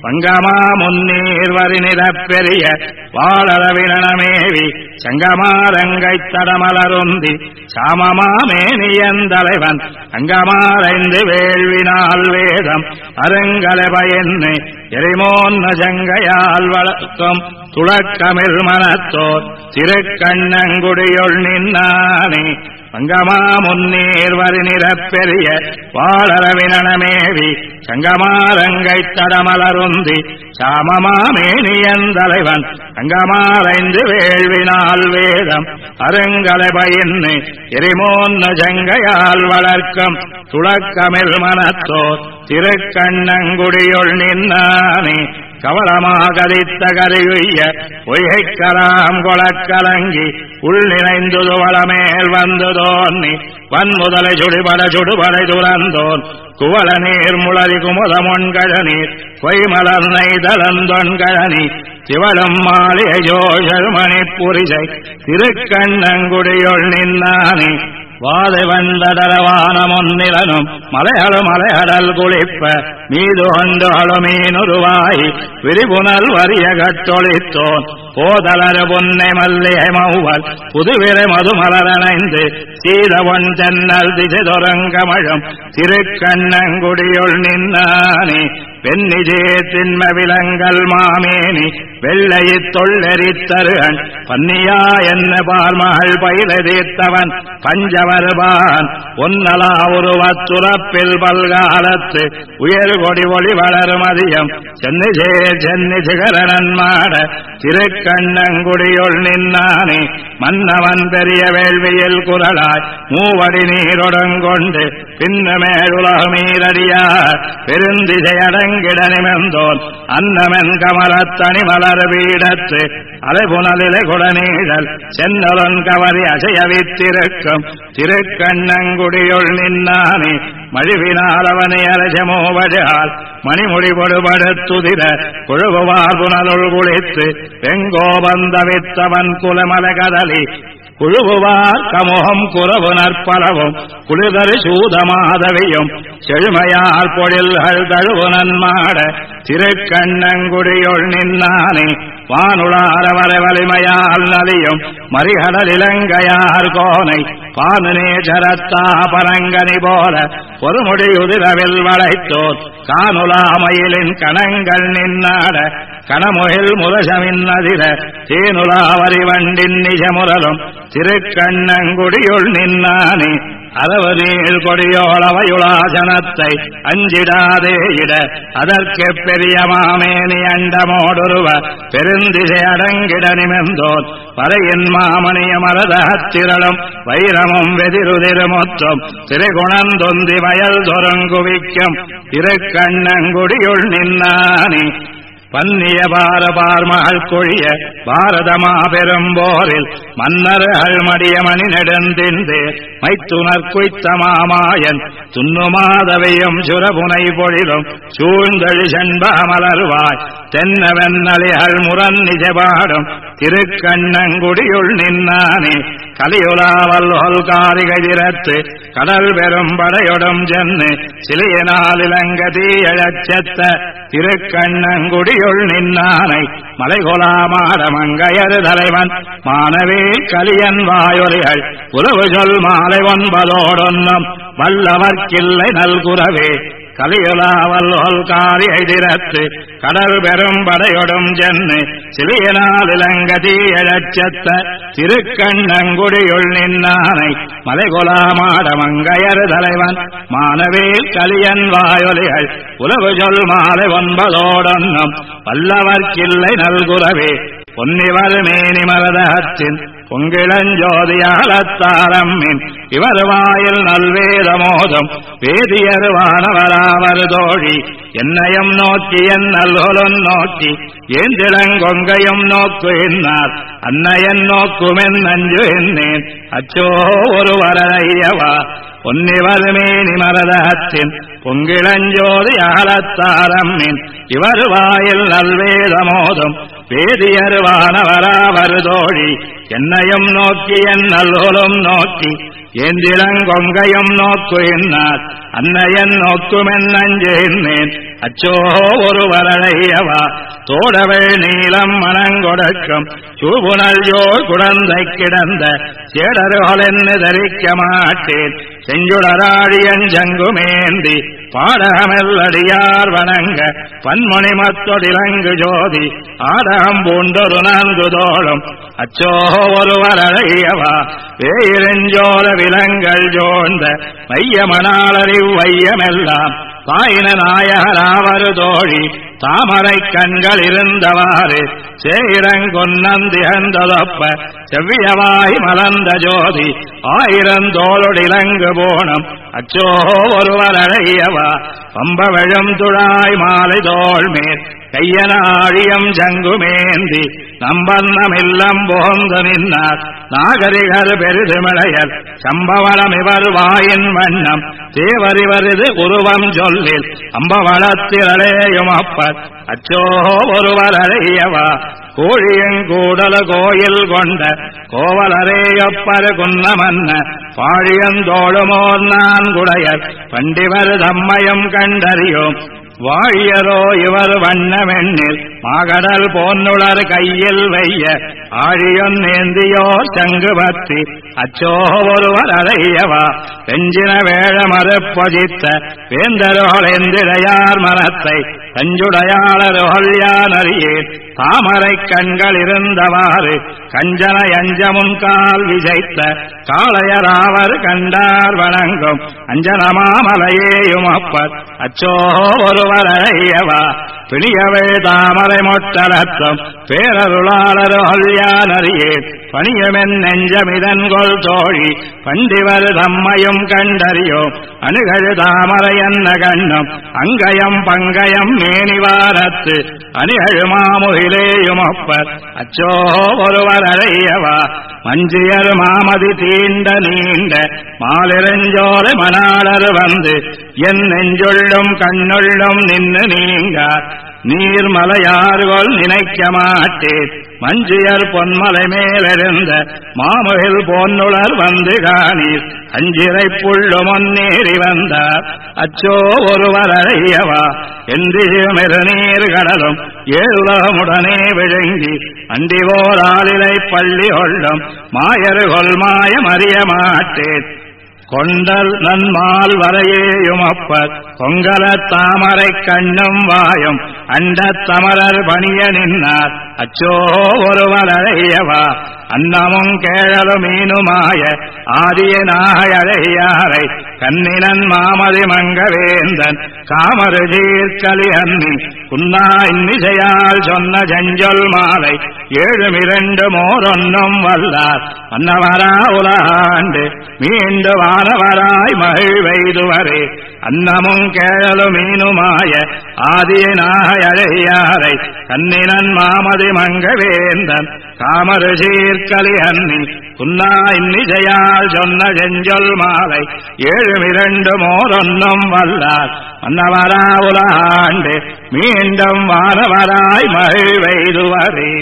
வங்கமா முன்னீர் வரிநிறப் பெரிய வாழறவினமேவி சங்கமாரங்கைத் தடமலருந்தி சாமமாமேனியந்தலைவன் அங்கமாரைந்து வேள்வினால் வேதம் அருங்கலை பயன்னு எரிமோன்ன ஜங்கையால் வளர்க்கும் துளக்கமிழ் மனத்தோர் திருக்கண்ணங்குடியுள் நின்னானே வங்கமா முன்னீர் வரிநிறப் பெரிய வாழறவினமேவி சங்கமாரங்கைத் தடமலருந்தி சாமமாமேனியந்தலைவன் அங்கமாரைந்து வேள்வினால் வேதம் அருங்கலை பயன்னு எரிமோன்ன ஜங்கையால் வளர்க்கும் துளக்கமிழ் மனத்தோர் திருக்கண்ணங்குடியுள் நின்னானே கவலமாகதித்த கரையுய்ய பொய்கைக்கராம் கொளக்கலங்கி உள்நிறைந்துது வளமேல் வந்து தோன்னி வன்முதலை சுடுபடை துறந்தோன் குவள நீர் முளரி குமுதமொன்கழநீர் பொய்மலர் நெய்தளந்தொன்கழனி சிவடம் மாளிகை ஜோஷல் மணிப்புரிசை திருக்கண்ணங்குடியுள் நின்னானே வாதை வந்தடலவானமொன்னிலனும் மலையடல் குளிப்ப மீது கொண்டு மீனுருவாய் விரிபுணல் வரிய கட்டொழித்தோன் போதலரு பொன்னை மல்லிகை மௌவல் புதுவிரை மதுமலரணைந்து சீதவன் தென்னல் திசை தொடங்கமழும் திருக்கண்ணங்குடியுள் நின்னானே பெண்ணிஜே திண்ம விலங்கல் மாமேனி வெள்ளையித் தொள்ளெரித்தருகன் பன்னியா என்ன பார்மகள் பயில தீர்த்தவன் பஞ்சவருபான் ஒன்னலா உருவத்துறப்பில் பல்காலத்து உயர்கொடி ஒளி வளரும் அதியம் சென்னி சிகரனன் மாட திருக்கண்ணங்குடியுள் நின்னானே மன்னவன் பெரிய வேள்வியில் குரலாய் மூவடி நீரொடங்கொண்டு பின்னமேழுலகமீரடியா பெருந்திசை அடங்கிட நிமிர்ந்தோன் அன்னமென் கமலத்தனி மலர் வீடத்து அலைபுணலிலை குடநீழல் சென்னலன் கவரி அசையவித்திருக்கும் திருக்கண்ணங்குடியுள் நின்னானே மழிவினால் அவனை அரசமோவஜால் மணிமுடி பொடுபடுத்துதிர குழுகுவார் புனலுள் குளித்து வெங்கோபந்தவித்தவன் குலமல கதலி குழுகுவார் கமுகம் குறவு நற்பலவும் குளிதரு சூதமாதவியும் செழுமையால் பொழில்கள் தழுவுனன் மாட திருக்கண்ணங்குடியுள் நின்னானே வானுளார வரை வலிமையால் நலியும் மறிகடல் இலங்கையார் கோனை பானுனே சரத்தா பரங்கனி போல பொறுமுடியுதிரவில் வளைத்தோர் கானுலாமயிலின் கணங்கள் நின்னாட கணமுகில் முதசமின் அதிர தேனுலாவரி வண்டின் நிஜமுரலும் திருக்கண்ணங்குடியுள் நின்னானே அளவநீள் கொடியோளவையுளாசனத்தை அஞ்சிடாதே இட அதற்கு பெரிய மாமேனி அண்டமோடுருவ பெருந்திசை அடங்கிட நிமிர்ந்தோன் பறையின் மாமணிய மரதத்திரளும் வைரமும் வெதிருதிருமொற்றும் திரைகுணந்தொந்தி வயல் தொரங்குவிக்கும் திருக்கண்ணங்குடியுள் நின்னானே பன்னிய பார்மகள் கொழிய பாரதமா பெரும்போரில் மன்னர்கள் மடிய மணி நெடுந்திந்து மைத்துணர் குய்த்த மாமாயன் துண்ணுமாதவையும் சுரபுனை பொழிலும் சூழ்ந்தழி செண்ப மலர்வாய் தென்னவென்னலிகள் முரண் நிஜபாடும் திருக்கண்ணங்குடியுள் நின்னானே கலியுலாவல் காரிகதிரத்து கடல் பெரும் படையொடும் சென்னு சிலையினால் இலங்க தீயழச்சத்த திருக்கண்ணங்குடியுள் நின்னானை மலைகொலாமாட மங்கையரு தலைவன் மானவே கலியன் வாயொலிகள் உறவு சொல் மாலை 9 வல்லவர்க்கில்லை நல்குறவே கலியுலாவல் காரி ஐதிரத்து கடல் பெரும் படையொடும் சென்னு சிலியனால் இலங்கதி எழச்சத்த திருக்கண்ணங்குடியுள் நின்னானை மலைகொலாமாட மங்கையரு தலைவன் மானவே கலியன் வாயொலிகள் உலவு சொல் மாலை 9 வல்லவர்க்கில்லை நல்குறவே பொன்னிவர் மேனி மரதகத்தின் பொங்கிளஞ்சோதியாலத்தாரம்மின் இவர் வாயில் நல்வேதமோதம் வேதியர் வானவராவர் தோழி என்னையும் நோக்கி என் நல்கொலன் நோக்கி ஏந்திளங்கொங்கையும் நோக்கு என்னார் அன்னையன் நோக்குமென் நஞ்சு என்னேன் அச்சோ ஒரு வரலையவா பொன்னிவர் மேனி மரதகத்தின் பொங்கிளஞ்சோதி அகலத்தாரம்மின் இவர் வாயில் நல்வேதமோதும் வேதியருவானவராவர் தோழி என்னையும் நோக்கி என் நல்லோலும் நோக்கி ஏந்திலங்கொங்கையும் நோக்குயின்னார் அன்னையன் நோக்குமென் நஞ்சேன்னேன் அச்சோ ஒருவரையவா தோடவே நீளம் மனங்கொடக்கம் சூபுணல் யோர் குழந்தை கிடந்த சேடர்களென்னு தரிக்க மாட்டேன் செஞ்சுடராழியன் ஜங்குமேந்தி பாடகமெல்லடியார் வணங்க பன்மொழி மத்தொடிலங்கு ஜோதி ஆடகம் பூண்டொரு நான்கு தோளும் அச்சோ ஒருவரையவா வேயிரஞ்சோர விலங்கள் ஜோழ்ந்த மையமனாளறிவ் வையமெல்லாம் பாயின நாயகராவர் தோழி தாமரை கண்கள் இருந்தவாறு சேயிரங்கொன்னந்திகந்ததொப்ப செவ்வியவாய் மலர்ந்த ஜோதி ஆயிரந்தோளுடிலங்கு போனம் அச்சோ ஒருவரையவா பம்பவழும் துழாய் மாலை தோள்மேல் கையனாழியம் ஜங்குமேந்தி நம்பன்னமில்லம் போந்து நின்னார் நாகரிகர் பெரிதுமிளையர் சம்பவளம் இவர் வாயின் வண்ணம் தேவரிவரிது உருவம் சொல்லில் அம்பவளத்திரளேயும் அப்பர் அச்சோ ஒருவரையவா கோழியங்கூடல கோயில் கொண்ட கோவலரேயொப்பர் குன்னமன்ன பாழியந்தோழுமோர் நான்குடையர் பண்டிவர் தம்மையும் கண்டறியோம் வாழியரோ இவர் வண்ணமெண்ணில் மாகடல் போன்னுளர் கையில் வைய ஆழியொன் நேந்தியோ சங்கு பத்தி அச்சோ ஒருவரையவா வெஞ்சின வேழ மறுப்பொதித்த வேந்தரோளெந்திரையார் மனத்தை கஞ்சுடையாளரோல் யானறியேன் தாமரை கண்கள் இருந்தவாறு கஞ்சன யஞ்சமும் கால் விஜைத்த காளையராவர் கண்டார் வணங்கும் அஞ்சனமாமலையேயும் அப்பர் அச்சோ ஒருவரையவா பிணியவே தாமரை மொட்டலத்தம் பேரருளாளரோல் யானறியேன் பணியமென் நெஞ்சமிதன்கொள் தோழி பண்டிவர் தம்மையும் கண்டறியோம் அணுகழு தாமரை என்ன கண்ணம் அங்கயம் பங்கயம் மேனிவாரத்து அணிகழு மாமுகிலேயும் அப்பர் அச்சோ ஒருவரையவா மஞ்சியர் மாமதி தீண்ட நீண்ட மாலிரஞ்சோலை மணாளர் வந்து என் நெஞ்சுள்ளும் கண்ணுள்ளும் நின்று நீங்கார் நீர்மலையாறுகொள் நினைக்க மாட்டேன் மஞ்சியர் பொன்மலை மேலிருந்த மாமுகில் பொன்னுளர் வந்து காணீர் அஞ்சிரை புள்ளு முன்னேறி வந்தார் அச்சோ ஒருவரையவா என்றிருமிரு நீர் கடலும் ஏழுலகமுடனே விழுங்கி அண்டிவோர் ஆளிலை பள்ளி கொள்ளும் மாயருகொள் மாயம் அறிய மாட்டேன் கொண்டல் நன்மால் வரையேயும் அப்பர் பொங்கல தாமரை கண்ணும் வாயும் அண்டத் தமரர் பணிய நின்னார் அச்சோ ஒருவரையவா அன்னமும் கேழலும் மீனுமாய ஆதிய நாகையழையாரை கண்ணினன் மாமதி மங்கவேந்தன் காமரு தீர்க்கலி அன்னி குன்னா இன்னிசையால் சொன்ன செஞ்சொல் மாலை ஏழுமிரண்டு மோரொன்னும் வல்லார் அன்னவரா உலகாண்டு மீண்டு வானவராய் மகிழ்வெய்துவரே அன்னமும் கேழலும் மீனுமாய ஆதிய நாகையழையாரை கண்ணினன் மாமதி மங்கவேந்தன் காமரு சீர்கலி அன்னி குன்னா இன்னிசையால் சொன்ன செஞ்சொல் மாலை ஏழுமிரண்டு மோரொன்னும் வல்லார் அன்னவரா உலகாண்டு மீண்டும் வானவராய் மகிழ்வெய்துவரே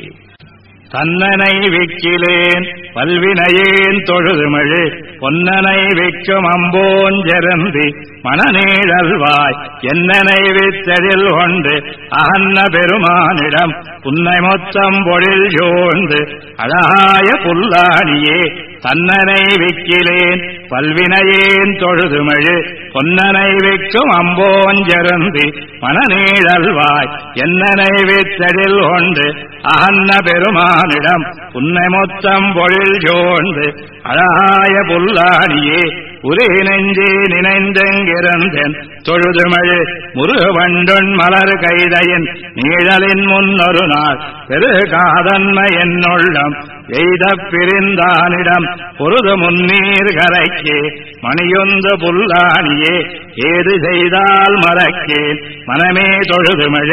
தன்னனை விக்கிலேன் பல்வினையேன் தொழுதுமழு பொன்னனை விக்கும் அம்போஞ்செருந்தி மணநீழல்வாய் என்னனை வித்ததில் கொண்டு அகன்ன பெருமானிடம் புன்னை மொத்தம் பொழில் சூழ்ந்து அழகாய புல்லாணியே தன்னனை விக்கிலேன் பல்வினையேன் தொழுதுமழு பொன்னனை விக்கும் அம்போஞ்செருந்தி மணநீழல்வாய் என்னனை வித்ததில் கொண்டு அகன்ன பெருமானிடம் புன்னை மொத்தம் பொழில் சூழ்ந்து அழகாய புல்லாணியே உரே நெஞ்சே நினைந்தெங்கிருந்தேன் தொழுதுமழு முருகவண்டுண் மலர் கைதையின் நீழலின் முன்னொரு நாள் பெருகாதன்மை என்னுள்ளம் எய்தப் பிரிந்தானிடம் பொருது முன்னீர் கரைக்கே மணியொந்து புல்லாணியே ஏது செய்தால் மறக்கேன் மனமே தொழுதுமழு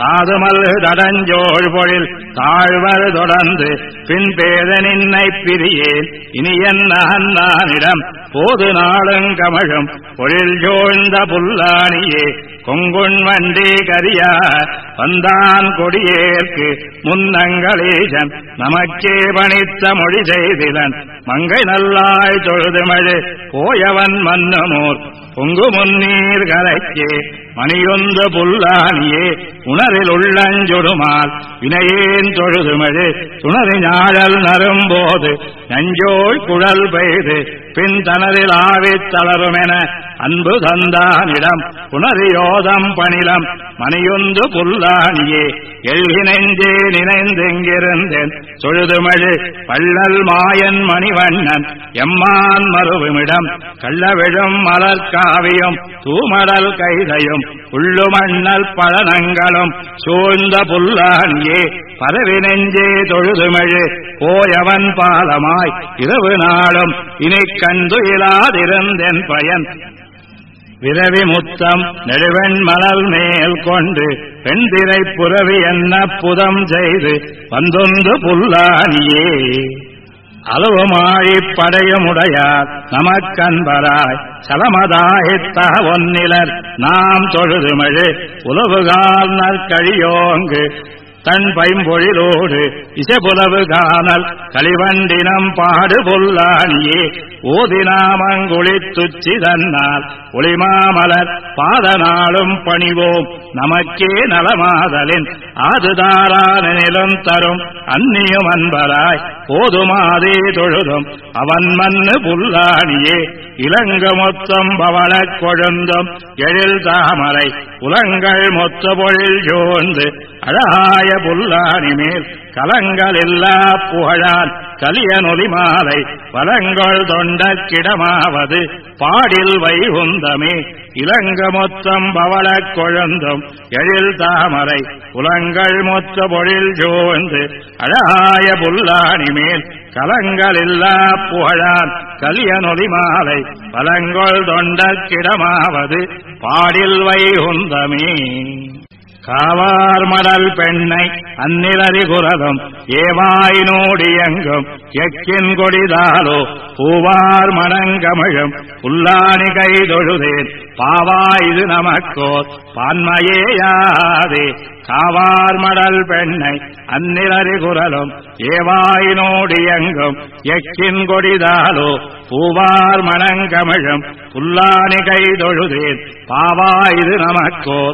தாதுமல்கு தடஞ்சோழ் பொழில் தாழ்வர் தொடர்ந்து பின்பேத நின்னை பிரியேன் இனி என்ன அன்னானிடம் போது நாளும் கமழும் பொழில் ஜோழ்ந்த புல்லாணியே கொங்குண் வண்டி கரியா வந்தான் கொடியேற்கு முன்னங்களீசன் நமக்கே பணித்த மொழி செய்திலன் மங்கை நல்லாய் தொழுதுமழு போயவன் மன்னமோர் பொங்கு முன்னீர் கரைக்கே மணியொன்று புல்லாணியே உணரில் உள்ளஞ்சொடுமால் வினையேன் தொழுதுமழு துணறி ஞாழல் நரும்போது நஞ்சோய் குழல் பெய்து பின் தனதில் ஆவித் தளருமென அன்பு தந்தானிடம் புனரியோதம் பணிலம் மணியொன்று புல்லாணியே எழுகி நெஞ்சே நினைந்தெங்கிருந்தேன் தொழுதுமழு பள்ளல் மாயன் மணிவண்ணன் எம்மான் மறுவுமிடம் கள்ளவிழும் மலர்காவியும் தூமடல் கைதையும் உள்ளுமண்ணல் பழனங்களும் சூழ்ந்த புல்லாணியே பரவி நெஞ்சே தொழுதுமழு போயவன் பாலமாய் இரவு நாளும் இனி கண்டு இலாதிருந்தென் பயன் விரவி முத்தம் நெடுவெண் மலல் மேல் கொண்டு பெண்திரை புரவி என்ன புதம் செய்து வந்தொன்று புல்லாணியே அளவுமாழி படையுமுடையார் நமக்கன்பராய் சலமதாயித்த ஒன்னிலர் நாம் தொழுதுமழு உலவுகால் நற்கழியோங்கு தன் பைம்பொழிலோடு இசைபுலவு காணல் கலிவண்டினம் பாடு புல்லாணியே ஓதினாமங்குளித்துச்சி தன்னால் ஒளிமாமலர் பாதநாளும் பணிவோம் நமக்கே நலமாதலின் ஆதுதாரானிலும் தரும் அந்நியும் அன்பராய் போதுமாதே தொழுதும் அவன் மண்ணு புல்லாணியே இலங்க மொத்தம் பவளக் கொழுந்தும் எழில் தாமரை உலங்கள் மொத்த பொழில் ஜோந்து அழகாய புல்லாணி மேல் கலங்கள் இல்லா புகழான் கலியனொலி மாலை வலங்கள் தொண்டக்கிடமாவது பாடில் வைகுந்தமே இலங்க மொத்தம் பவளக் கொழுந்தும் எழில் தாமரை உலங்கள் மொத்த பொழில் ஜோந்து அழகாய புல்லாணி மேல் கலங்கள் இல்லா புகழான் கலியனொலி மாலை வலங்கள் தொண்டக்கிடமாவது பாடில் வைகுந்தமே காவார் மடல் பெண்ணை அந்நிலறி குரலும் ஏவாய் நோடியங்கும் எக்கின் கொடிதாலோ பூவார் மணங்கமிழும் புல்லாணி கைதொழுதேன் பாவா இது நமக்கோர் பான்மையேயாதே காவார் மடல் பெண்ணை அந்நிலறி குரலும் ஏவாய் நோடியங்கும் எக்கின் கொடிதாலோ பூவார் மணங்கமிழும் புல்லாணி கைதொழுதேன் பாவா இது நமக்கோர்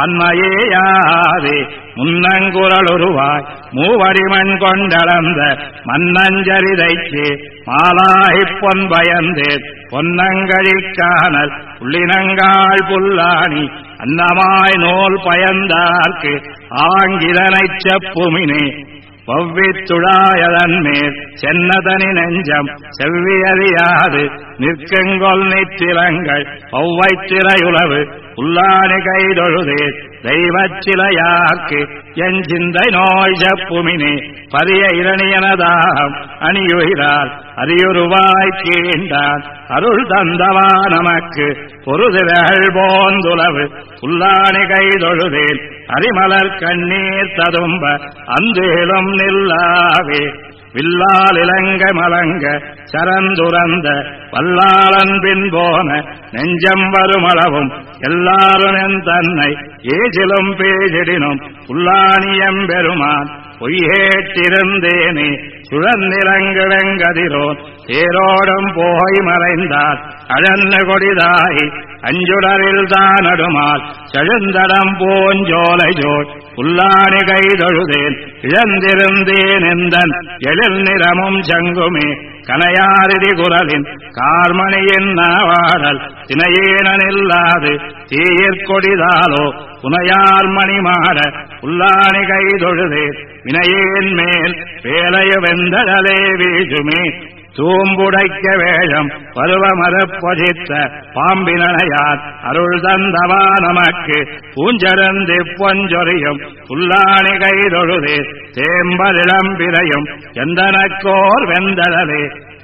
பான்மையேயாதே முன்னங்குரலுருவாய் மூவடிமண் கொண்டளந்த மன்னஞ்சரிதைக்கு மாலாகிப் பொன் பயந்தேன் பொன்னங்கழிக்கானல் புள்ளினங்காள் புல்லாணி அன்னமாய் நூல் பயந்தார்க்கு ஆங்கிலனைச் செப்புமினே வவ்வித்துழாயதன் மேல் சென்னதனி நெஞ்சம் செவ்வியறியாது நிற்கெங்கொல் நித்திரங்கள் ஒவ்வைத்திரையுளவு புல்லாணி கைதொழுதே தெய்வச்சிலையாக்கு என் சிந்தை நோய் செப்புமினே பரிய இரணியனதாம் அணியுகிறார் அரியுருவாய் கீண்டான் அருள் தந்தவா நமக்கு பொருதிரள் போந்துளவு புல்லாணி கைதொழுதேன் அரிமலர் கண்ணீர் ததும்ப அந்தேலும் நில்லாவே வில்லால் இலங்க மலங்க சரந்துரந்த வல்லாளன் பின் போன நெஞ்சம் வருமளவும் எல்லாரும் என் தன்னை ஏஜிலும் பேஜிடினும் புல்லாணியம் பெருமான் பொய்யேட்டிருந்தேனே சுழந்திரங்கு வெங்கதிரோன் தேரோடும் போய் மறைந்தார் அழன்னு கொடிதாய் அஞ்சுடரில் தானடுமால் செழுந்தடம் போஞ்சோலை ஜோய் புல்லாணி கைதொழுதேன் இழந்திருந்தேன் எந்தன் எழில் நிறமும் சங்குமே கனையாரிதி குரலின் கார்மணியின் நாவாடல் தினையேனில்லாது தீயிற்கொடிதாலோ புனையார் மணிமாட புல்லாணி கைதொழுதேன் வினையேன் மேல் வேலையு வெந்தடலே வீசுமே தூம்புடைக்க வேழம் பருவமரப் பொதித்த பாம்பினையார் அருள் தந்தவா நமக்கு பூஞ்சரந்து பொஞ்சொறியும் புல்லாணி கைதொழுதே தேம்பலிளம்பிரையும் எந்தனக்கோர் வெந்தடலே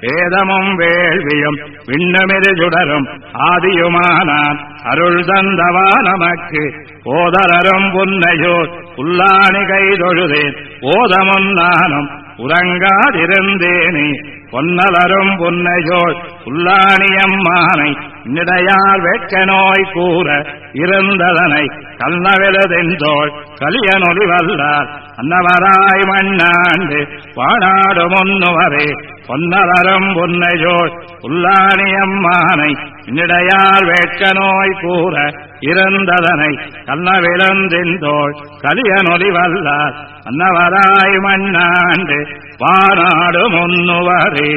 வேதமும் வேள்வியும் விண்ணுமிரு சுடரும் ஆதியுமானான் அருள் தந்தவா நமக்கு ஓதரரும் புன்னையோர் புல்லாணி கைதொழுதேன் ஓதமும் நானும் உறங்காதிருந்தேனே பொன்னலரும் புன்னையோர் புல்லாணியம்மானை நிடையார் வெட்க நோய் கூற இருந்ததனை கல்லவெழுதென்றோள் கலியனொலி வல்லார் அன்னவராய் மண்ணாண்டு வாடாடு முன்னுவரே பொன்னலரும் புன்னையோர் புல்லாணியம்மானை நிடையார் வெட்க நோய் கூற இருந்ததனை கல்லவெழுந்தென்றோள் கலியனொலி வல்லார் அன்னவராய் மண்ணாண்டு வாடாடு முன்னுவரே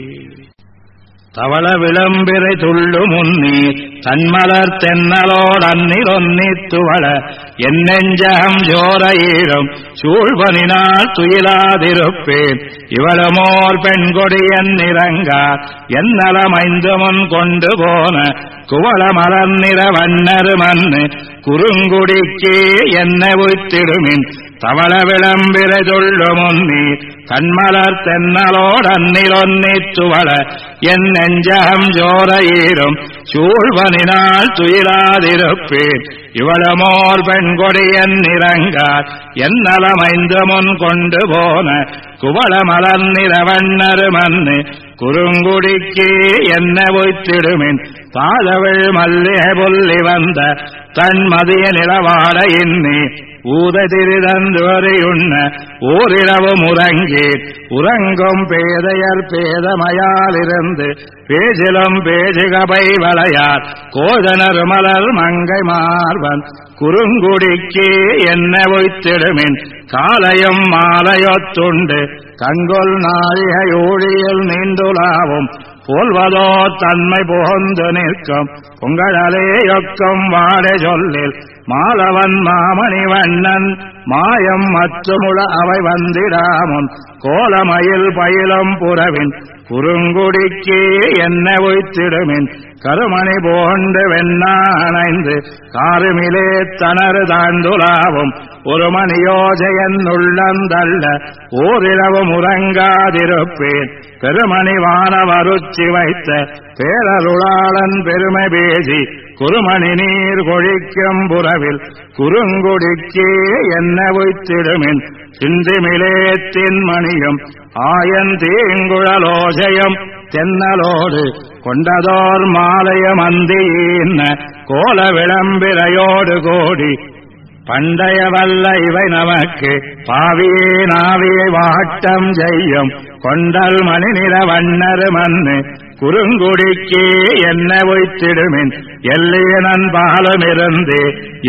தவள விளம்பிரை துள்ளு முன்னீர் தன்மலர் தென்னலோடு அந்நிலொன்னித்துவள என் நெஞ்சகம் ஜோரையிடும் சூழ்வனினால் துயிலாதிருப்பேன் இவளமோர் பெண்கொடி என் இறங்கார் என்னலமைந்து முன் கொண்டு போன குவள மலர் நிற வண்ணரு மண்ணு குறுங்குடிக்கே என்ன உய்த்திடுமின் தவள விளம்பிரை துள்ளு முன்னீர் தன்மலர் தென்னலோடு அந்நிலொன்னித்துவள என் நெஞ்சகம் ஜோரையிடும் சூழ்வனினால் துயிலாதிருப்பேன் இவளமோர் பெண்கொடி என் இறங்கார் என்னலமைந்து முன் கொண்டு போன குவள மலர் நிறவண்ணரு மண்ணு குறுங்குடிக்கே என்ன உய்த்திடுமின் பாதவிழ் மல்லிகை புள்ளி வந்த தன்மதிய நிலவாட இன்னே ஊததிரிதந்துவரையுண்ண ஓரிரவு முறங்கேன் உறங்கும் பேதையர் பேதமையாலிருந்து பேஜிலும் பேஜிகபை வளையார் கோதனர் மலர் மங்கை மார்பன் குறுங்குடிக்கே என்ன உய்த்திடுமின் காலையும் மாலையொத்துண்டு கங்கொல் நாழிகையோழியில் நீண்டுலாவும் போல்வதோ தன்மை புகுந்து நிற்கும் உங்களேயொக்கும் வாடை சொல்லில் மாலவன் மாமணி வண்ணன் மாயம் மற்றுமுழ அவை வந்திடாமுன் கோலமயில் பயிலும் புறவின் குறுங்குடிக்கே என்ன உய்த்திடுமின் கருமணி போன்று வெண்ணானைந்து காருமிலே தனறு தாண்டுலாவும் ஒரு மணியோஜயன் உள்ளந்தள்ள ஓரிரவு முறங்காதிருப்பேன் பெருமணி வானவருச்சி வைத்த பேரருளாளன் பெருமை பேசி குறுமணி நீர் கொழிக்கும் புறவில் குறுங்குடிக்கே என்ன உய்த்திடுமின் சிந்திமிலே தின்மணியும் ஆயன் தீங்குழலோஜயம் தென்னலோடு கொண்டதோர் மாலையம் அந்தியின்ன கோல விளம்பிரையோடு கோடி பண்டைய வல்ல இவை நமக்கு பாவியே நாவியை வாட்டம் செய்யும் கொண்டல் மணி நிற வண்ணரு மண்ணு குறுங்குடிக்கே என்ன உய்த்திடுமின் எல்லியனன் பாலுமிருந்து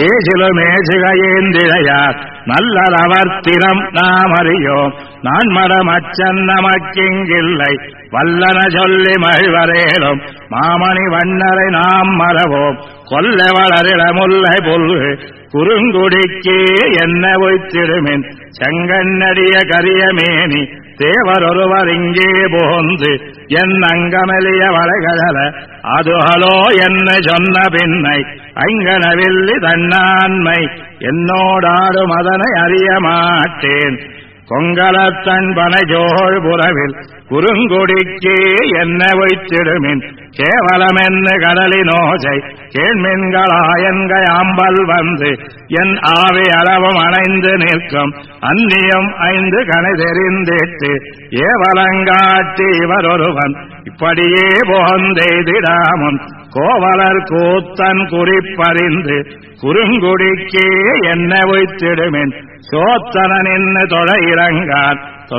ஏசிலுமேசிகையேந்திழையார் நல்லவர் திறம் நாம் அறியோம் நான் மரம் அச்சன் நமக்கிங்கில்லை வல்லன சொல்லி மகிழ்வரேலும் மாமணி வண்ணரை நாம் மறவோம் கொல்ல வளரிட முல்லை புல்கு குறுங்குடிக்கே என்ன உய்த்திடுமின் செங்கண்ணடிய கரியமேனி தேவரொருவர் இங்கே போந்து என் அங்கமெலிய வளைகழல அதுஹலோ என்ன சொன்ன பின்னை ஐங்கனவில்லி தன்னான்மை என்னோடாடு மதனை அறிய மாட்டேன் கொங்கலத்தன் பனைஜோள் புறவில் குறுங்குடிக்கே என்ன வைத்திடுமின் கேவலமென்னு கடலினோஜை கேள்மின்களாயன்கை ஆம்பல் வந்து என் ஆவி அளவும் அணைந்து நிற்கும் அந்நியம் ஐந்து கணை தெரிந்திட்டு ஏவலங்காட்டி இவரொருவன் இப்படியே போந்தெய்திடாமுன் கோவலர் கூத்தன் குறிப்பறிந்து குறுங்குடிக்கே என்ன வைத்திடுமின் சோத்தன நின்று தொழ இறங்கான்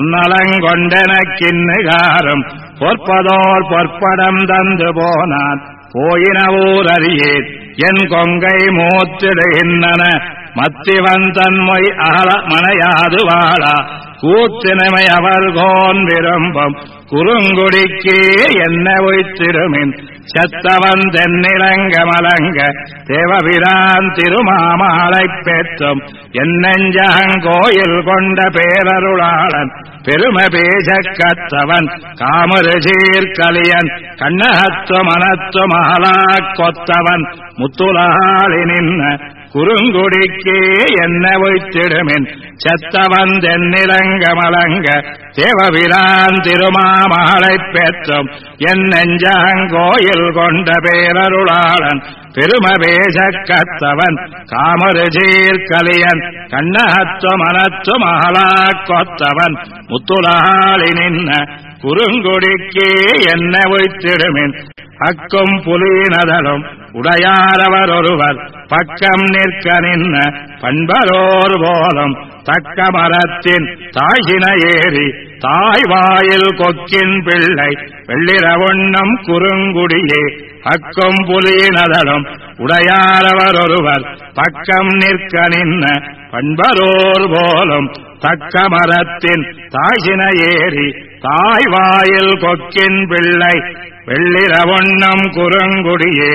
தொன்னலங்கொண்டெனக்கின்னுகாரும் பொற்பதோர் பொற்படம் தந்து போனான் போயின ஊர் அறியேன் என் கொங்கை மூத்திடுகின்றன மத்திவன் தன்மை அகல மனையாது வாழா கூத்தினமை அவர் கோன் விரும்பும் குறுங்குடிக்கே என்ன வைத்திடுமின் செத்தவன் தென்னிலங்க மலங்க தேவபிரான் திருமாமலைப் பெற்றும் என்னெஞ்சகங்கோயில் கொண்ட பேரருளாளன் பெருமை பேசக் கத்தவன் காமரு சீர்கலியன் கண்ணகத்துவ மனத்துவ மகளாக் கொத்தவன் முத்துலாளி நின்ன குறுங்குடிக்கே என்ன வைத்திடுமின் செத்தவன் தென்னிலங்க மலங்க தேவபிரான் திருமாமகளைப் பெற்றும் என் நெஞ்சாங்கோயில் கொண்ட பேரருளாளன் பெருமவேச கத்தவன் காமருஜீர் கலியன் கண்ணகத்து மனத்து மகளா கொத்தவன் முத்துலாளி நின்ன குறுங்குடிக்கே என்ன வைத்திடுமின் அக்கும் புலினதலும் உடையாரவர் ஒருவர் பக்கம் நிற்க நின்ன பண்பரோர் போலும் தக்க மரத்தின் தாய்சின ஏறி தாய் வாயில் கொக்கின் பிள்ளை வெள்ளிரவண்ணம் குறுங்குடியே அக்கும் புலினதலும் உடையாரவர் ஒருவர் பக்கம் நிற்க நின்ன பண்பரோர் போலும் தக்க மரத்தின் தாய்சின ஏறி தாய் வாயில் கொக்கின் பிள்ளை வெள்ளிரவண்ணம் குறுங்குடியே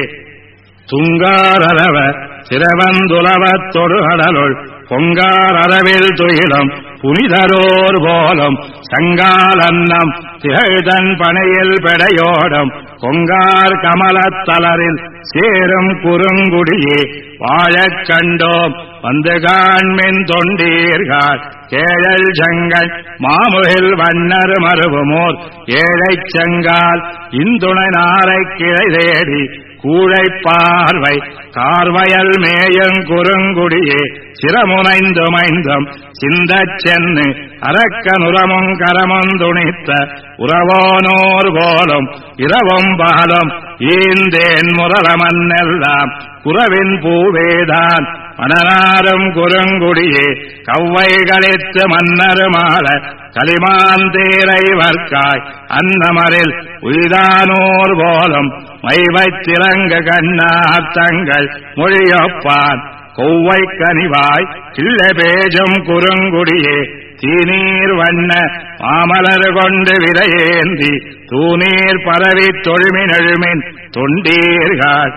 துங்காரரவ சிரவந்துலவத் தொடுகடலுள் பொங்காரரவில் துயிலும் புனிதரோர் போலும் சங்கால் அன்னம் திகழ்தன் பனையில் பெடையோடும் பொங்கார் கமலத்தலரில் சேரும் குறுங்குடியே வாழக் கண்டோம் வந்து காண்மின் தொண்டீர்கள் கேழல் செங்கல் மாமுகில் வண்ணர் மருவுமோர் ஏழைச் செங்கால் இந்துணை நாரை கிளை தேடி கூழை பார்வை கார்வயல் மேயங் குறுங்குடியே சிரமுனைந்துமைந்தும் சிந்தச் சென்னு அரக்கனுரமும் கரமும் துணித்த உறவோனோர் போலும் இரவும் பாலும் ஈந்தேன் முரளமன்னெல்லாம் குறவின் பூவேதான் மணனாரும் குறுங்குடியே கவ்வை களித்து மன்னருமாள களிமாந்தேரை வர்க்காய் அன்னமரில் உய்தானோர் போலும் மைவைத்திறங்க கண்ணார் தங்கள் மொழியொப்பான் கொவ்வை கனிவாய் கிள்ள பேஜம் குறுங்குடியே தீநீர் வண்ண மாமலர் கொண்டு விரையேந்தி தூநீர் பரவி தொழுமினெழுமின் தொண்டீர்கள்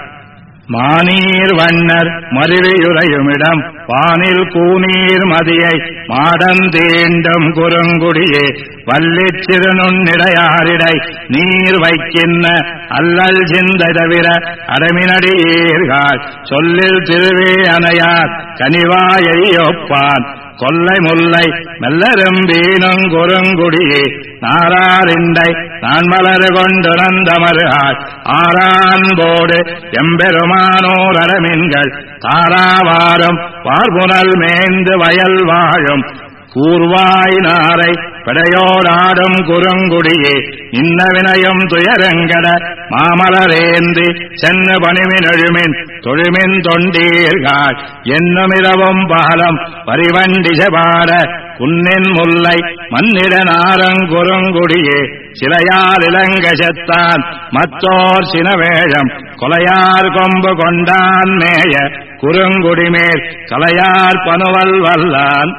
மானீர் வண்ணர் மருவியுறையுமிடம் வானில் கூநீர் மதியை மாடந்தீண்டும் குறுங்குடியே வல்லிச் சிறுநுண்ணிடையாரிடை நீர் வைக்கின்ற அல்லல் சிந்தை தவிர அடமினடியீர்கள் சொல்லில் திருவே அணையார் கனிவாயை ஒப்பான் கொல்லை முல்லை மெல்லரும் வீணும் குறுங்குடியே நாராரிண்டை நான் மலர் கொண்டு நந்தமருகாள் ஆரான்போடு எம்பெருமானோர் அரமின்கள் தாராவாரம் பார்புனல் மேந்து வயல் வாழும் கூர்வாய் நாரை பெடையோடாடும் குறுங்குடியே இன்ன வினயம் துயரங்கட மாமலரேந்தி சென்னு பணிமினெழுமின் தொழுமின் தொண்டீர்கள் என்னுமிரவும் பாலம் பரிவண்டி செபாட குன்னின் முல்லை மன்னிட நாரங்குறுங்குடியே சிலையார் இளங்க செத்தான் மத்தோர் சினவேழம் கொலையார் கொம்பு கொண்டான் மேய குறுங்குடிமேல் கலையார் பனுவல் வல்லான்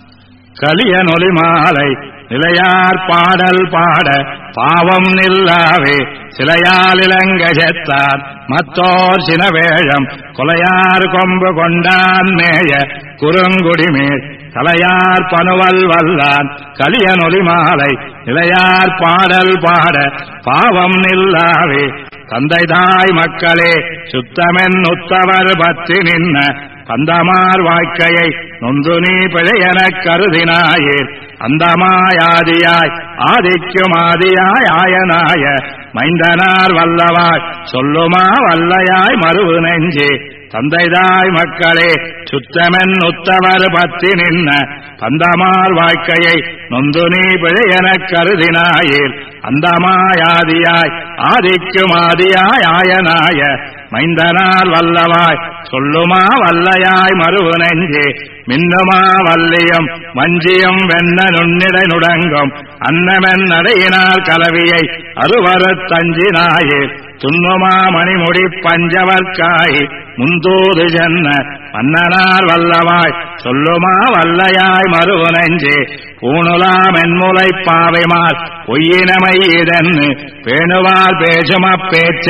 கலியனொலி மாலை நிலையார் பாடல் பாட பாவம் நில்லாவே சிலையால் இளங்க செத்தான் மத்தோர் சினவேழம் கொலையார் கொம்பு கொண்டான் மேய குறுங்குடிமேல் கலையார் பனுவல் வல்லான் கலியனொலி மாலை நிலையார் பாடல் பாட பாவம் நில்லாவே தந்தை தாய் மக்களே சுத்தமென் உத்தவர் பற்றி நின்ன பந்தமார் வாழ்க்கையை நொந்து நீ பிழையெனக் கருதினாயேர் அந்தமாயாதியாய் ஆதிக்கும் ஆதியாய் ஆயனாய மைந்தனார் வல்லவாய் சொல்லுமா வல்லையாய் மறுவு நெஞ்சே தந்தைதாய் மக்களே சுத்தமென் உத்தவர் பற்றி நின்ன பந்தமார் வாழ்க்கையை நொந்து நீ பிழையெனக் கருதினாயேர் அந்தமாயாதியாய் ஆதிக்கும் ஆதியாய் ஆயனாய மைந்தனார் வல்லவாய் சொல்லுமா வல்லையாய் மறுவு நெஞ்சே மின்னுமா வல்லியம் வஞ்சியம் வெண்ண நுண்ணிடை நுடங்கும் அன்னமென் நடையினால் கலவியை அருவருத் தஞ்சினாயே துன்னுமா மணிமுடி பஞ்சவர்க்காய் முந்தூது சென்ன மன்னனார் வல்லவாய் சொல்லுமா வல்லையாய் மறுவு நெஞ்சே பூணுலா மென்முலை பாவைமால் பொய்யினமை இதன்னு பேணுவார் பேசும பேச்சை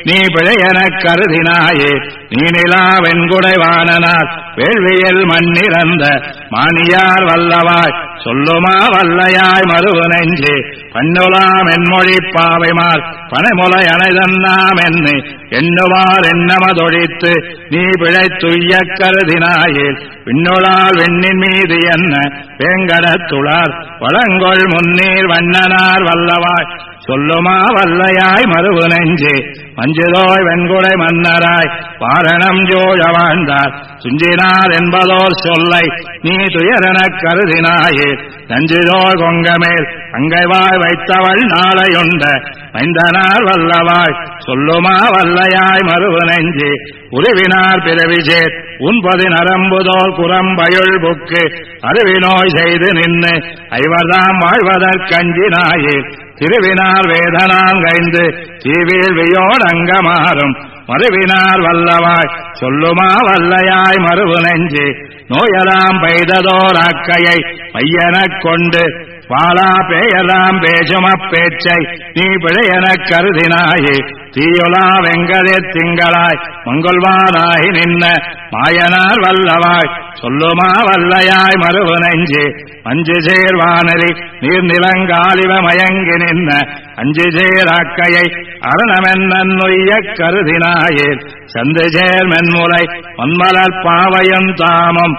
நீ பிழையெனக் கருதினாயே நீ நிலா வெண்குடைவானனார் வேள்வியில் மண்ணிறந்த மானியார் வல்லவாய் சொல்லுமா வல்லையாய் மருவு நெஞ்சே பண்ணுலாம் என்மொழி பாவைமார் பனைமுலை அனைதன்னாம் என்னை எண்ணுவார் எண்ணமதொழித்து நீ பிழைத்துய்ய கருதினாயே விண்ணுளால் வெண்ணின் மீது என்ன வேங்கடத்துளார் வளங்கொள் முன்னீர் வண்ணனார் வல்லவாய் சொல்லுமா வல்லையாய் மருவு நெஞ்சே மஞ்சுதோய் வெண்குடை மன்னராய் வாரணம் ஜோழ வாழ்ந்தார் துஞ்சினார் என்பதோர் சொல்லை நீ துயரெனக் கருதினாயே நஞ்சுதோய் கொங்கமேல் அங்கைவாய் வைத்தவள் நாளையுண்ட மைந்தனார் வல்லவாய் சொல்லுமா வல்லையாய் மருவு நெஞ்சே உருவினார் பிறவிசேர் உன்பது நரம்புதோல் குரம்பயுள் புக்கு அருவினோய் செய்து நின்று ஐவர்தாம் வாழ்வதற்கஞ்சினாயே திருவினார் வேதனான் கைந்து தீவீழ்வியோடு அங்கமாறும் மறுவினார் வல்லவாய் சொல்லுமா வல்லையாய் மருவு நெஞ்சே நோயலாம் பெய்ததோர் அக்கையை மையனக் கொண்டு வாழா பேயலாம் பேசுமப் பேச்சை நீ பிழையெனக் கருதினாயே தீயுலா வெங்கதிர் திங்களாய் மங்கொள்வானாய் நின்ன மாயனார் வல்லவாய் சொல்லுமா வல்லையாய் மருவு நெஞ்சே அஞ்சு சேர்வானரி நீர்நிலங்காலிவ மயங்கி நின்ன அஞ்சு சேராக்கையை அரணமென்னொய்ய கருதினாயே சந்து சேர் மென்முலை மன்மலர் பாவையும் தாமம்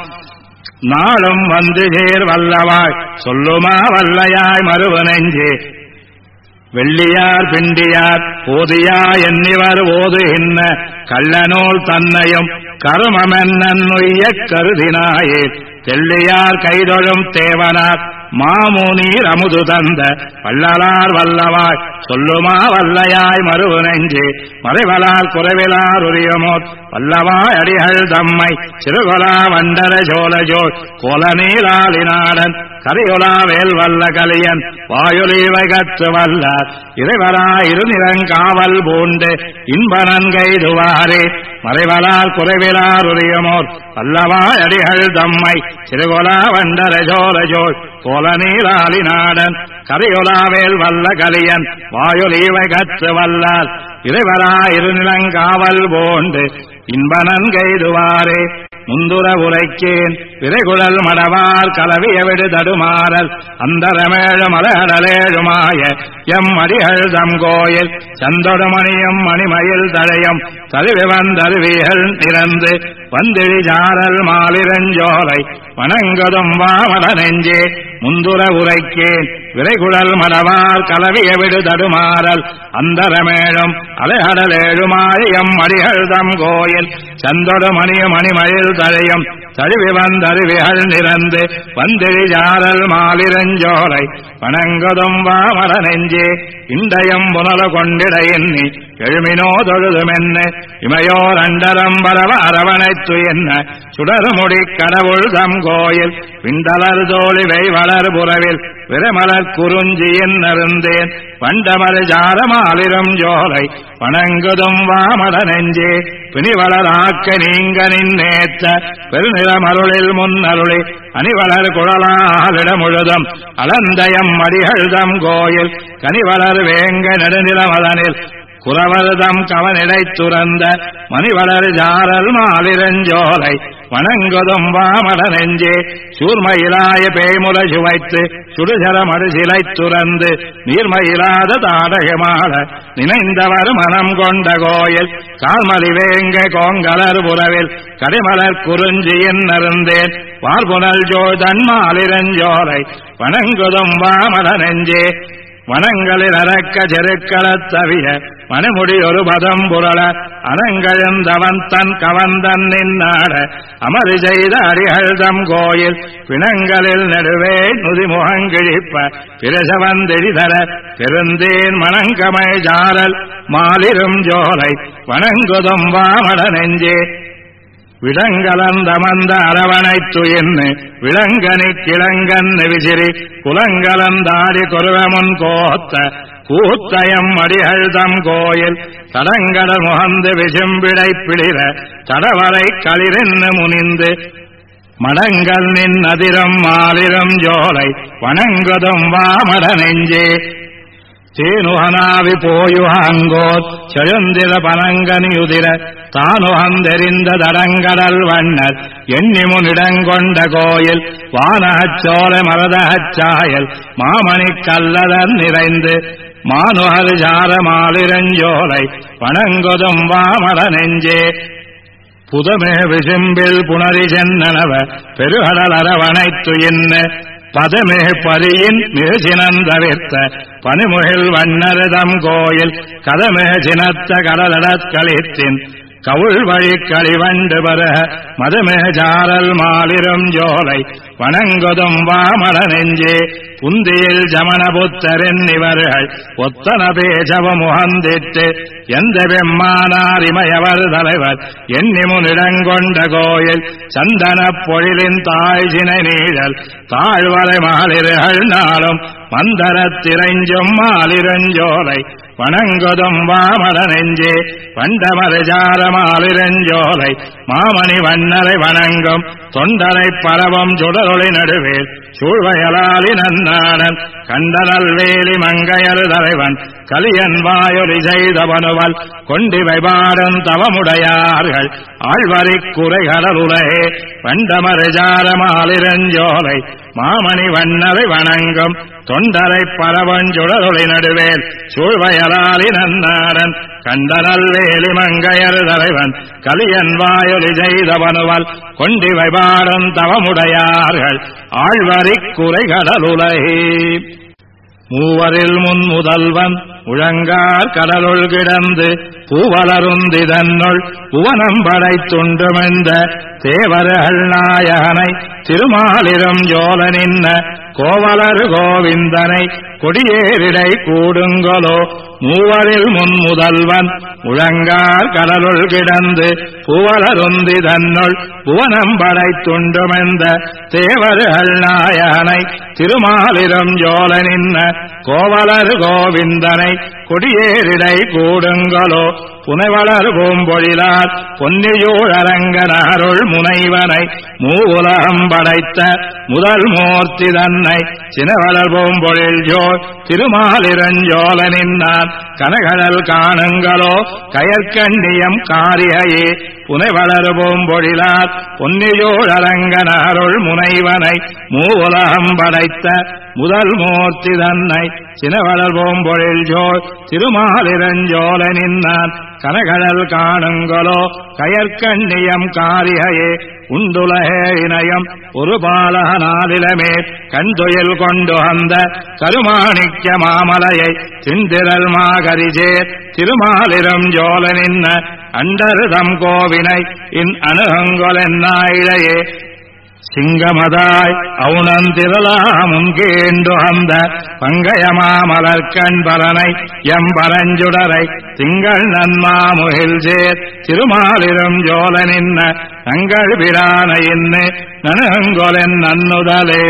நாளும் வந்து சேர் வல்லவாய் சொல்லுமா வல்லையாய் மருவு நெஞ்சே வெள்ளியார் பிண்டியார் போதியா என்னிவர் ஓதுகின்ற கள்ளநூல் தன்னையும் கருமமென்னொய்ய கருதினாயே தெள்ளியார் கைதொழும் தேவனார் மாமுனீர் அமுது தந்த வள்ளலார் வல்லவாய் சொல்லுமா வல்லையாய் மருவு நெஞ்சே மறைவலார் குறைவிலார் உரியமோர் வல்லவாய் அடிகள் தம்மை சிறுகொலா வண்டர ஜோலஜோல் கோலநீலாலினாடன் கரையொலா வேல் வல்ல கலியன் வாயுலீவை கற்று வல்லார் இறைவரா இருநிறங்காவல் பூண்டு இன்பனன்கைதுவாரே மறைவலார் குறைவிலார் உரியமோர் வல்லவாய் அடிகள் தம்மை சிறுகொலா வண்டர ஜோலஜோல் கோலநீலாலினாடன் கரையொலாவேல் வல்ல கலியன் வாயுலீவை கற்று வல்லார் இறைவரா இருநிலங்காவல் போண்டு இன்பனன்கைதுவாரே முந்துர உரைக்கேன் விரைகுழல் மடவார் கலவிய விடு தடுமாறல் அந்தரமேழு மலடலேழுமாய எம் அடிகள் தம் கோயில் சந்தொடுமணியும் மணிமயில் தழையும் தழுவி வந்தருவிகள் நிறந்து வந்திழி ஜாரல் மாலிரஞ்சோலை வணங்குதும் வாமல நெஞ்சே முந்துர உரைக்கேன் விரைகுழல் மடவார் கலவிய விடு தடுமாறல் அந்தரமேழும் அலைஹடலேழுமாய எம் அடிகள் தம் கோயில் சந்தொடு மணியும் மணிமயில் தழையும் தழுவி வந்தருவிகள் நிறந்து வந்திழி ஜாரல் மாலிரஞ்சோலை வணங்குதும் வாமல நெஞ்சே இண்டயம் புனல கொண்டிட எண்ணி எழுமினோ தொழுதுமென்ன இமையோர் அண்டரம் பரவ அரவணைத்து என்ன சுடர்முடி கடவுள் தம் கோயில் விண்டலர் தோழிவை வளர் புறவில் விரமலர் குறிஞ்சியின் நருந்தேன் வண்டமர் ஜாரமாலிரம் ஜோலை வணங்குதும் வாமல நெஞ்சே பிணிவளராக்க நீங்க நின்னேற்ற பெருநிலமருளில் முன்னருளி அணிவளர் குழலாலிட முழுதும் அலந்தயம் அடிகழ்தம் கோயில் கனிவளர் வேங்க நெடுநிலமதனில் குறவர்தம் கவனிடை துறந்த மணிவளர் ஜாரல் மாலிரஞ்சோலை வணங்குதும் வாமல நெஞ்சே சூர்மயிலாய பேய்முலை சுவைத்து சுடுசர மறுசிலை துறந்து நீர்மயிலாத தாடகமாட நினைந்தவர் மனம் கொண்ட கோயில் கால்மலி வேங்க கோங்கலர் புறவில் கடிமலர் குறிஞ்சியின் நருந்தேன் வார்புணல் ஜோதன் மாலிரஞ்சோலை வணங்குதும் வாமல நெஞ்சே வனங்களில் அரக்க செருக்களத் தவிய மனமுடி ஒரு பதம் புரள அனங்கழந்தவன் தன் கவந்தன் நின்னாட அமரி செய்த அடிகழ்தம் கோயில் பிணங்களில் நடுவே நுதிமுகங்கிழிப்ப பிரசவந்தெழிதர பெருந்தேன் மணங்கமை ஜாரல் மாலிரும் ஜோலை வணங்குதும் வாமல நெஞ்சே விடங்கலந்தமந்த அரவணைத்து என்ன விளங்கனி கிழங்கன் விசிறி குலங்கலந்தாடி கொருவமுன் கோத்த கூத்தயம் அடிகழ்தம் கோயில் தடங்கட முகந்து விசும்பிடை பிளிர தடவரை களிரென்னு முனிந்து மடங்கள் நின் அதிரம் மாலிரம் ஜோலை வணங்குதும் வாமட நெஞ்சே தேனுகனாவி போயுகாங்கோர் செழுந்திர பனங்கனியுதிர தானுகந்தெறிந்த தடங்கடல் வண்ணர் எண்ணிமுனிடங்கொண்ட கோயில் வானகச்சோல மரதகச்சாயல் மாமணிக் கல்லதன் நிறைந்து மானுகர் ஜார மாலிரஞ்சோலை வணங்குதும் வாமட நெஞ்சே புதமே விசும்பில் புணரி சென்னனவ பெருகடல் அரவணைத்து என்ன பதமே பரியின் மிகுசினந்தவிர்த்த பனிமுகில் வண்ணரதம் கோயில் கதமே சினத்த கடலடற்களித்தின் கவுள் வழி களிவண்டு பரக மதமே ஜாரல் மாலிரும் ஜோலை வணங்குதும் வாமட நெஞ்சே புந்தியில் ஜமனபுத்தரின் இவர்கள் ஒத்தன பேசவ முகந்திட்டு எந்த வெம்மானார் இமயவர் தலைவர் எண்ணிமுனிடங்கொண்ட கோயில் சந்தனப் பொழிலின் தாழ்சினை நீழல் தாழ்வரை மாலிர்கள் நாளும் மந்தரத்திரைஞ்சும் மாலிரஞ்சோலை வணங்குதும் வாமட நெஞ்சே வண்டமரஜார மாலிரஞ்சோலை மாமணி வண்ணரை வணங்கும் தொண்டரை பரவம் சுடரொளி நடுவேல் சூழ்வயலாலி நன்னாடன் கண்டனல் வேலி மங்கையரு தலைவன் கலியன் வாயொலி செய்தவனுவல் கொண்டிவை பாடும் தவமுடையார்கள் ஆழ்வரிக் குறைகடலுலகே வண்டமரஜார மாலிரஞ்சோலை மாமணி வண்ணரை வணங்கும் தொண்டரை பரவஞ்சுடரொளி நடுவேல் சூழ்வயலாலி நன்னாடன் கண்டனல் வேலி மங்கையர் தலைவன் கலியன் வாயொலி செய்தவனுவல் கொண்டிவை பாடும் தவமுடையார்கள் ஆழ்வரிக் குறைகடலுலகே மூவரில் முன் முதல்வன் முழங்கார் கடலுள் கிடந்து பூவலருந்தி தன்னுள் புவனம் படைத்துண்டுமென்ற தேவர்கள் நாயகனை திருமாலிரும் ஜோல நின்ன கோவலர் கோவிந்தனை கொடியேரிடை கூடுங்கொலோ மூவரில் முன் முதல்வன் முழங்கார் கடலுள் கிடந்து புவலருந்தி தன்னுள் புவனம் படைத்துண்டுமென்ற தேவர்கள் நாயகனை திருமாலிரும் ஜோல நின்ன கோவலர் கோவிந்தனை கொடியேரிடை கூடுங்கொலோ புனைவளர் பூம்பொழிலார் பொன்னியூழரங்கனாருள் முனைவனை மூவுலகம் படைத்த முதல் மூர்த்தி தன்னை சினவளர் பூம்பொழில் ஜோர் திருமாலிரஞ்சோல நின்னான் கனகடல் காணுங்களோ கயற்கண்ணியம் காரிகையே புனைவளர் பூம்பொழிலார் பொன்னியூழரங்கனாருள் முனைவனை மூவுலகம் படைத்த முதல் மூர்த்தி தன்னை சினவளர் பூம்பொழில் ஜோர் திருமாலிரஞ்சோல நின்னான் கனகடல் காணுங்களோ கயற்கண்ணியம் காரிகையே உண்டுலகே இணையம் ஒரு பாலகனாலிலமே கண்துயில் கொண்டு வந்த கருமாணிக்க மாமலையை திந்திரல் மாகரிஜேர் திருமாலிரும் ஜோல நின்ன அண்டர்தம் கோவினை இன் அணுகங்கொலென்னாயிழையே சிங்கமதாய் அவுணந்திரலாமுன்கேண்டு அந்த பங்கயமாமலர்கண் பரனை எம்பரஞ்சுடரை திங்கள் நன்மாமுகில் சேர் திருமாலிரும் ஜோல நின்ன தங்கள் பிரான இன்னு நனுங்கொலென் நன்னுதலே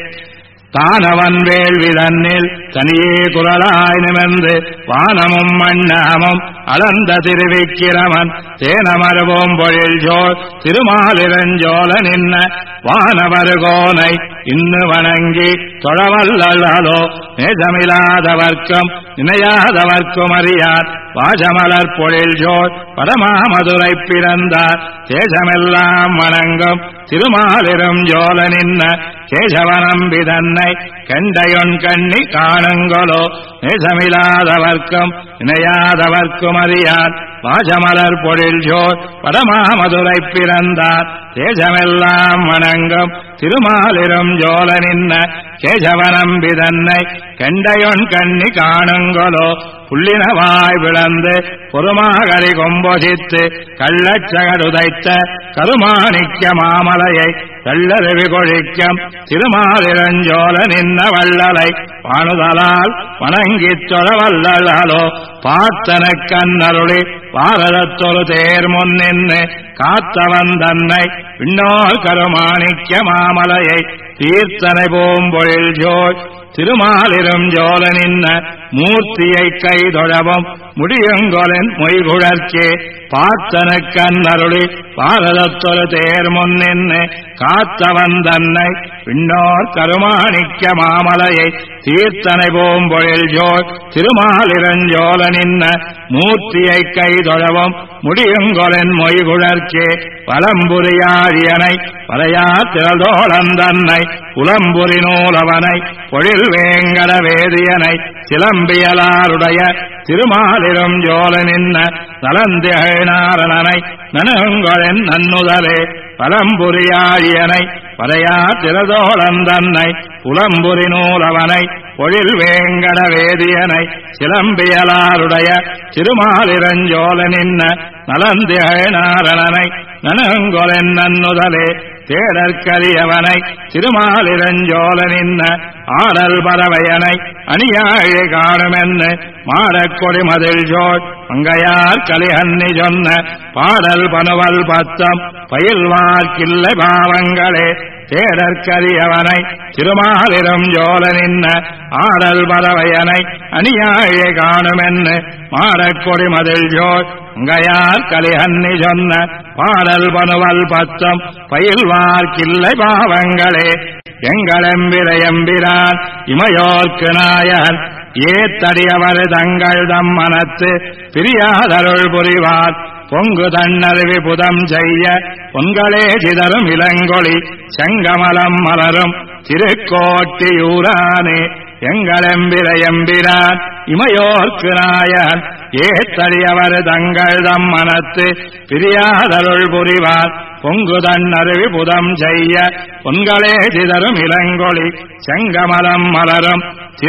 தானவன் வேள்வி தன்னில் தனியே குரலாய் நிமிர்ந்து வானமும் மண்ணமும் அளந்த திருவிக்கிரமன் தேனமரவோம் பொழில் ஜோல் திருமாலிரஞ்சோல நின்ன வானவர் கோனை இன்னு வணங்கி தொழவல்லோ நேசமில்லாதவர்க்கும் நினையாதவர்க்கும் அறியார் வாஜமலர் பொழில் ஜோல் பரமாமதுரை பிறந்தார் தேசமெல்லாம் வணங்கும் திருமாலிரும் ஜோல நின்ன கேசவனம்பி தன்னை கண்டையொன் கண்ணி காணுங்களோ நேசமில்லாதவர்க்கும் இணையாதவர்க்கும் அறியார் வாஜமலர் பொழில் ஜோர் பரமாமதுரை பிறந்தார் தேசமெல்லாம் வணங்கும் திருமாலிரும் ஜோல நின்ன கேசவனம்பி தன்னை கண்டையொன் கண்ணி காணுங்களோ புள்ளினவாய் விளந்து பொறுமாகரி கொம்பொசித்து கள்ளச்சகடுதைத்த கருமாணிக்க மாமலையை தள்ளருவி கொழிக்கம் திருமாலிரஞ்சோல நின்ன வள்ளலை வானுதலால் வணங்கிச் சொலவல்லோ பார்த்தன கண்ணருளி பாரதத்தொரு தேர் முன் நின்று காத்தவன் தன்னை விண்ணோர் கருமாணிக்க மாமலையை தீர்த்தனை பூம்பொழில் ஜோய் திருமாலிரும் ஜோல நின்ன மூர்த்தியை கைதொழவும் முடியுங்கொலன் மொய்குழற்கே பார்த்தன கண்ணருளி பாரதத்தொரு தேர் முன்னின்னு காத்தவன் தன்னை விண்ணோர் கருமாணிக்க மாமலையை தீர்த்தனை போம்பொழில் ஜோல் திருமாலிரஞ்சோல நின்ன மூர்த்தியை கைதொழவும் முடியுங்கொலன் மொய்குழற்கே வலம்புரியாழியனை வரையா திரதோழன் தன்னை புலம்புரி நூலவனை பொழில் வேங்கட வேதியனை சிலம்பியலாருடைய திருமாலிரும் ஜோல நின்ன நலந்திகழ்நாரணனை நனுங்கொலன் நன்னுதலே பலம்புரியாழியனை வரையா திரதோழன் தன்னை புலம்புரி நூலவனை பொழில் வேங்கட வேதியனை சிலம்பியலாருடைய திருமாலிரஞ்சோல நின்ன நலந்திகழ்நாரணனை நனுங்கொலன் நன்னுதலே தேடற்கரியவனை திருமாலிரஞ்சோல நின்ன ஆடல் பறவையனை அணியாழி காணுமென்னு மாடக்கொடி மதில் ஜோள் மங்கையார் கலிஹன்னி சொன்ன பாடல் பனுவல் பத்தம் பயில்வார்க்கில்லை பாவங்களே தேடற்கரியவனை திருமாலிரும் ஜோல நின்ன ஆடல் பறவையனை அணியாழி காணுமென்னு மாடக்கொடி மதில் ஜோள் மங்கையார் கலிஹன்னி சொன்ன பாடல் பனுவல் பத்தம் பயில்வார்க்கில்லை பாவங்களே எங்களெம்பிரையம்பிரான் இமையோர்க்கு நாயன் ஏத்தடியவர் தங்கள் தம் மனத்து பிரியாதருள் புரிவார் பொங்கு தன்னருவி புதம் செய்ய பொங்கலே சிதறும் இளங்கொழி செங்கமலம் மலரும் திருக்கோட்டியூரானே எங்களெம்பிரையம்பிரான் இமையோர்க்கு நாயன் ஏத்தடியவர் தங்கள் தம் மனத்து பிரியாதருள் புரிவார் பொங்கு தன்னருவி புதம் செய்ய பொங்கலே சிதறும் இளங்கொழி செங்கமலம் மலரும்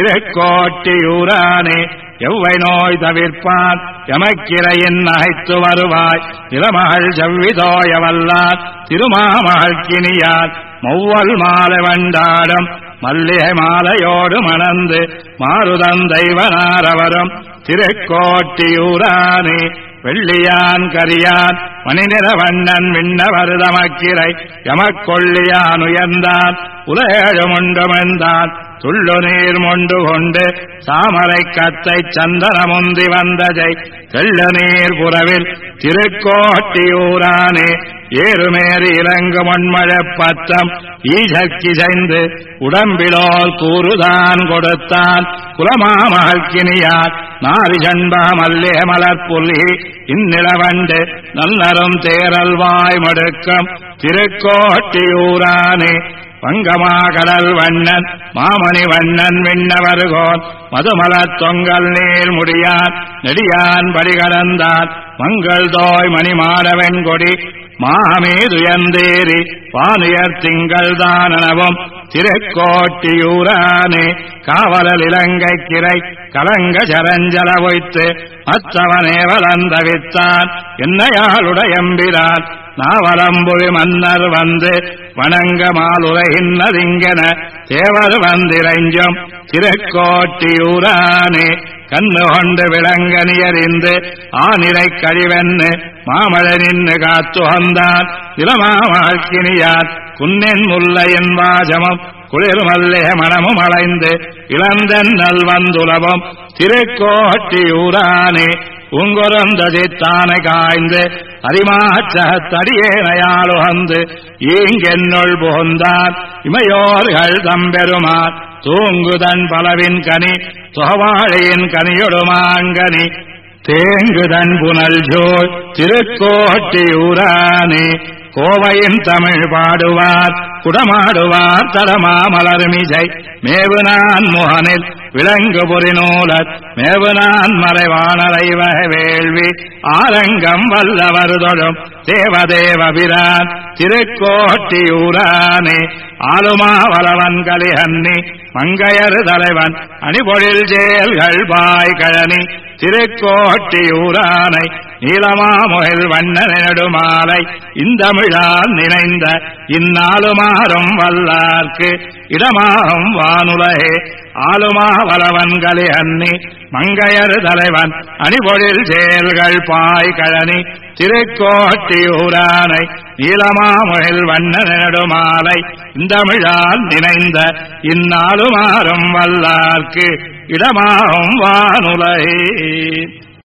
திருக்கோட்டியூரானே எவ்வை நோய் தவிர்ப்பான் எமக்கிரையின் நகைத்து வருவாய் இளமகள் செவ்விதோயவல்லார் திருமாமகினியார் மௌவல் மாலை வண்டாடும் மல்லிகை மாலையோடு மணந்து மாருதன் தெய்வனாரவரும் திருக்கோட்டியூரானே வெள்ளியான் கரியான் மணிநிற வண்ணன் விண்ணவர் தமக்கிரை எமக்கொள்ளியான் உயர்ந்தான் உலகமுண்டுமெந்தான் துள்ளு நீர் மொண்டு கொண்டு சாமரை கத்தை சந்தனமுந்தி வந்ததை தெள்ள நீர் புறவில் திருக்கோட்டியூரானே ஏறுமேறி இறங்கு மண்மழப் பத்தம் ஈசக்கிசைந்து உடம்பிலோர் கூறுதான் கொடுத்தான் குலமாமகினியார் நாரி சண்பா மல்லே மலர்புல்லி இந்நிலவண்டு நல்லரும் தேரல்வாய் மடுக்கம் திருக்கோட்டியூரானே பங்கமா கடல் வண்ணன் மாமணி வண்ணன் விண்ணவர்கோன் மதுமலத் தொங்கல் நீர் முடியான் நெடியான் படிகடந்தான் மங்கள் தோய் மணி மாடவன் கொடி மாமீதுயர்ந்தேறி வானுயர் திங்கள் தானனவும் திருக்கோட்டியூரானே காவலல் இலங்கை கிரை கலங்க சரஞ்சல வைத்து மற்றவனே வளர்ந்தவித்தான் என்னையாளுடையம்பிரான் நாவலம்புரி மன்னர் வந்து வணங்க மாலுரைகின்னதிங்கன தேவர் வந்திரைஞ்சும் திருக்கோட்டியூரானே கண்ணு கொண்டு விளங்கனியறிந்து ஆனிரை கழிவென்னு மாமழை நின்று காத்துகந்தான் இளமாமகினியார் குன்னின் முல்லையின் வாஜமும் குளிர் மல்லே மனமும் அலைந்து இளந்தன் நல் வந்துலவும் திருக்கோட்டியூரானே உங்குறந்ததித்தானை காய்ந்து அரிமாச்சகத்தடியேனையாளுகந்து ஈங்கென்னுள் புகுந்தான் இமையோர்கள் தம்பெருமான் தூங்குதன் பலவின் கனி தொகவாழையின் கனியொடுமாங்கனி தேங்குதன் புனல் ஜோய் திருக்கோட்டியூரானே கோவையின் தமிழ் பாடுவார் குடமாடுவார் தரமா மலர்மிசை மேவுநான் முகனில் விளங்கு பொறிநூலத் மேவுநான் மறைவானரைவ வேள்வி ஆரங்கம் வல்லவர் தொழும் தேவதேவபிரான் திருக்கோட்டியூரானே ஆளுமா வளவன் கலிஹன்னி மங்கையர் தலைவன் அணிபொழில் செயல்கள் பாய் கழனி திருக்கோட்டியூரானை நீலமாமுகில் வண்ணனெடுமாலை இந்தமிழால் நினைந்த இந்நாளுமாறும் வல்லார்க்கு இடமாகும் வானுலகே ஆளுமா வளவன்களே அன்னி மங்கையர் தலைவன் அணிபொழில் செயல்கள் பாய் கழனி திருக்கோட்டியூரானை நீலமாமுகில் வண்ணனெடுமாலை இந்தமிழால் நினைந்த இந்நாளுமாறும் வல்லார்க்கு இடமாகும் வானுலகே.